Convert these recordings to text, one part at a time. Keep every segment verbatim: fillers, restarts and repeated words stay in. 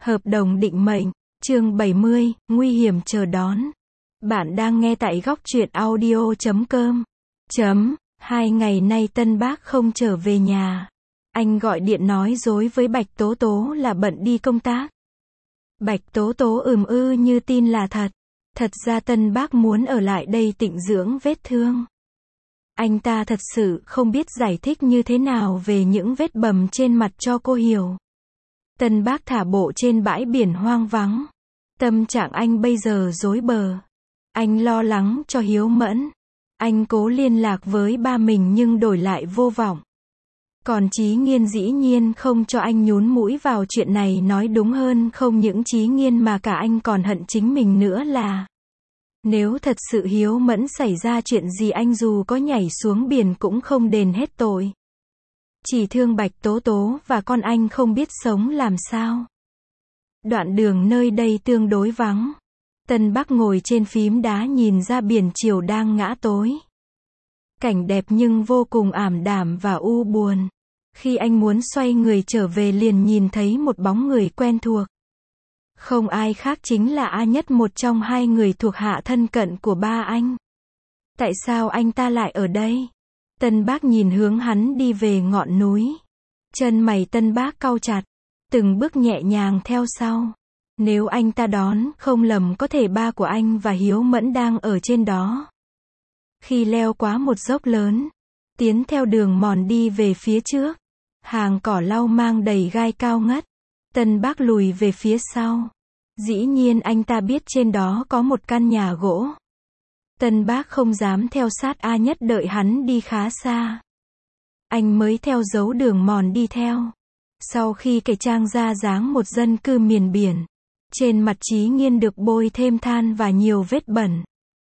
Hợp đồng định mệnh, chương bảy mươi, nguy hiểm chờ đón. Bạn đang nghe tại góc truyện audio chấm com. Chấm, hai ngày nay Tân Bác không trở về nhà. Anh gọi điện nói dối với Bạch Tố Tố là bận đi công tác. Bạch Tố Tố ừm ư như tin là thật. Thật ra Tân Bác muốn ở lại đây tịnh dưỡng vết thương. Anh ta thật sự không biết giải thích như thế nào về những vết bầm trên mặt cho cô hiểu. Tân Bác thả bộ trên bãi biển hoang vắng. Tâm trạng anh bây giờ rối bời. Anh lo lắng cho Hiếu Mẫn. Anh cố liên lạc với ba mình nhưng đổi lại vô vọng. Còn Chí Nghiên dĩ nhiên không cho anh nhún mũi vào chuyện này, nói đúng hơn không những Chí Nghiên mà cả anh còn hận chính mình nữa là nếu thật sự Hiếu Mẫn xảy ra chuyện gì anh dù có nhảy xuống biển cũng không đền hết tội. Chỉ thương Bạch Tố Tố và con anh không biết sống làm sao. Đoạn đường nơi đây tương đối vắng. Tân Bác ngồi trên phím đá nhìn ra biển chiều đang ngã tối. Cảnh đẹp nhưng vô cùng ảm đạm và u buồn. Khi anh muốn xoay người trở về liền nhìn thấy một bóng người quen thuộc. Không ai khác chính là A Nhất, một trong hai người thuộc hạ thân cận của ba anh. Tại sao anh ta lại ở đây? Tân Bác nhìn hướng hắn đi về ngọn núi. Chân mày Tân Bác cau chặt, từng bước nhẹ nhàng theo sau. Nếu anh ta đón không lầm có thể ba của anh và Hiếu Mẫn đang ở trên đó. Khi leo quá một dốc lớn, tiến theo đường mòn đi về phía trước, hàng cỏ lau mang đầy gai cao ngất. Tân Bác lùi về phía sau. Dĩ nhiên anh ta biết trên đó có một căn nhà gỗ. Tân Bác không dám theo sát A Nhất, đợi hắn đi khá xa. Anh mới theo dấu đường mòn đi theo. Sau khi cải trang ra dáng một dân cư miền biển, trên mặt Chí Nghiên được bôi thêm than và nhiều vết bẩn.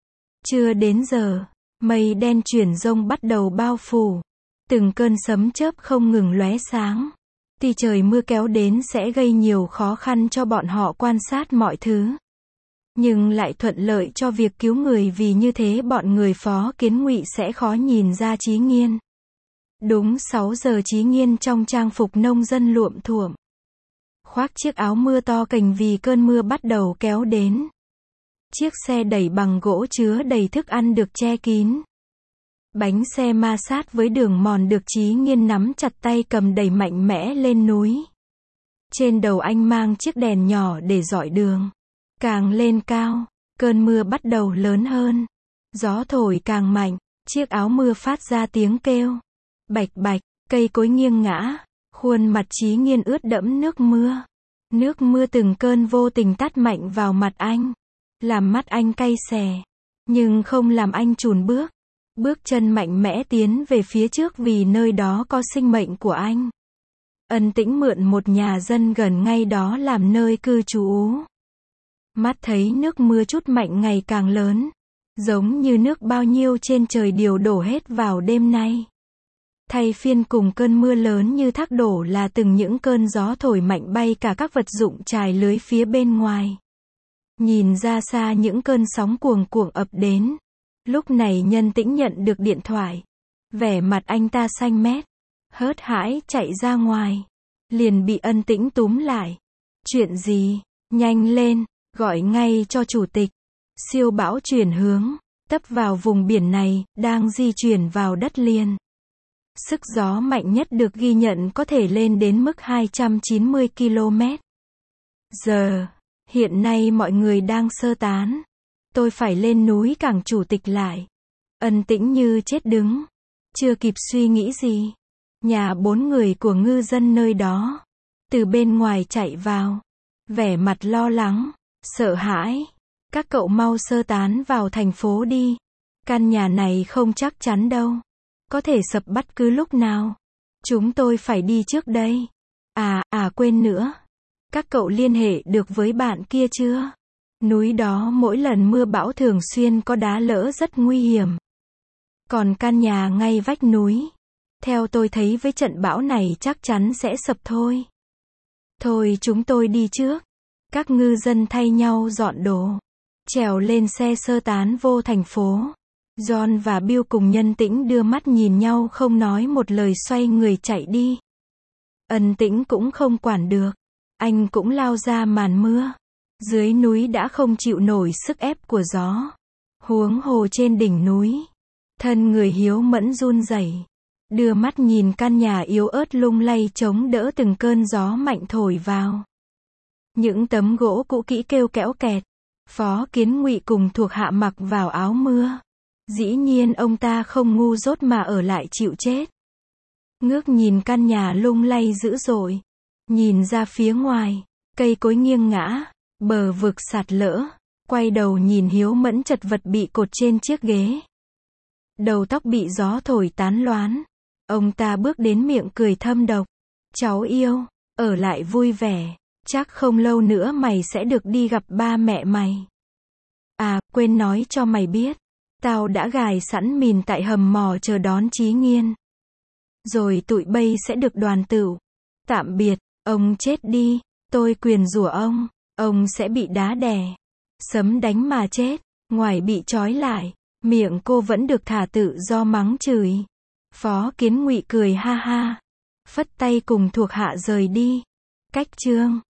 Chưa đến giờ, mây đen chuyển rông bắt đầu bao phủ. Từng cơn sấm chớp không ngừng lóe sáng. Thì trời mưa kéo đến sẽ gây nhiều khó khăn cho bọn họ quan sát mọi thứ. Nhưng lại thuận lợi cho việc cứu người, vì như thế bọn người Phó Kiến Ngụy sẽ khó nhìn ra Chí Nghiên. Đúng sáu giờ Chí Nghiên trong trang phục nông dân luộm thuộm, khoác chiếc áo mưa to cành vì cơn mưa bắt đầu kéo đến. Chiếc xe đẩy bằng gỗ chứa đầy thức ăn được che kín. Bánh xe ma sát với đường mòn được Chí Nghiên nắm chặt tay cầm đẩy mạnh mẽ lên núi. Trên đầu anh mang chiếc đèn nhỏ để dọi đường. Càng lên cao, cơn mưa bắt đầu lớn hơn. Gió thổi càng mạnh, chiếc áo mưa phát ra tiếng kêu. Bạch bạch, cây cối nghiêng ngã. Khuôn mặt Chí Nghiên ướt đẫm nước mưa. Nước mưa từng cơn vô tình tát mạnh vào mặt anh, làm mắt anh cay xè. Nhưng không làm anh chùn bước. Bước chân mạnh mẽ tiến về phía trước vì nơi đó có sinh mệnh của anh. Ân Tĩnh mượn một nhà dân gần ngay đó làm nơi cư trú. Mắt thấy nước mưa chút mạnh ngày càng lớn, giống như nước bao nhiêu trên trời đều đổ hết vào đêm nay. Thay phiên cùng cơn mưa lớn như thác đổ là từng những cơn gió thổi mạnh bay cả các vật dụng trải lưới phía bên ngoài. Nhìn ra xa những cơn sóng cuồng cuồng ập đến. Lúc này Nhân Tĩnh nhận được điện thoại. Vẻ mặt anh ta xanh mét, hớt hãi chạy ra ngoài. Liền bị Ân Tĩnh túm lại. Chuyện gì? Nhanh lên, gọi ngay cho chủ tịch. Siêu bão chuyển hướng, tấp vào vùng biển này, đang di chuyển vào đất liền. Sức gió mạnh nhất được ghi nhận có thể lên đến mức hai trăm chín mươi ki lô mét giờ. Hiện nay mọi người đang sơ tán. Tôi phải lên núi cảng chủ tịch lại. Ân Tĩnh như chết đứng. Chưa kịp suy nghĩ gì, nhà bốn người của ngư dân nơi đó từ bên ngoài chạy vào, vẻ mặt lo lắng, sợ hãi. Các cậu mau sơ tán vào thành phố đi. Căn nhà này không chắc chắn đâu, có thể sập bất cứ lúc nào. Chúng tôi phải đi trước đây. À, à quên nữa. Các cậu liên hệ được với bạn kia chưa? Núi đó mỗi lần mưa bão thường xuyên có đá lỡ rất nguy hiểm. Còn căn nhà ngay vách núi, theo tôi thấy với trận bão này chắc chắn sẽ sập thôi. Thôi chúng tôi đi trước. Các ngư dân thay nhau dọn đồ, trèo lên xe sơ tán vô thành phố. John và Bill cùng Nhân Tĩnh đưa mắt nhìn nhau không nói một lời xoay người chạy đi. Ân Tĩnh cũng không quản được. anh cũng lao ra màn mưa. Dưới núi đã không chịu nổi sức ép của gió. Huống hồ trên đỉnh núi. Thân người Hiếu Mẫn run rẩy, đưa mắt nhìn căn nhà yếu ớt lung lay chống đỡ từng cơn gió mạnh thổi vào. Những tấm gỗ cũ kỹ kêu kẽo kẹt. Phó Kiến Ngụy cùng thuộc hạ mặc vào áo mưa. Dĩ nhiên ông ta không ngu dốt mà ở lại chịu chết. Ngước nhìn căn nhà lung lay dữ dội. Nhìn ra phía ngoài, cây cối nghiêng ngã, bờ vực sạt lở. Quay đầu nhìn Hiếu Mẫn chật vật bị cột trên chiếc ghế. Đầu tóc bị gió thổi tán loáng. Ông ta bước đến miệng cười thâm độc. Cháu yêu, ở lại vui vẻ. Chắc không lâu nữa mày sẽ được đi gặp ba mẹ mày. À, quên nói cho mày biết. Tao đã gài sẵn mìn tại hầm mỏ chờ đón Chí Nghiên. Rồi tụi bay sẽ được đoàn tựu. Tạm biệt, ông chết đi. Tôi nguyền rủa ông. Ông sẽ bị đá đè. Sấm đánh mà chết. Ngoài bị trói lại, miệng cô vẫn được thả tự do mắng chửi. Phó Kiến Ngụy cười ha ha. Phất tay cùng thuộc hạ rời đi. Cách chương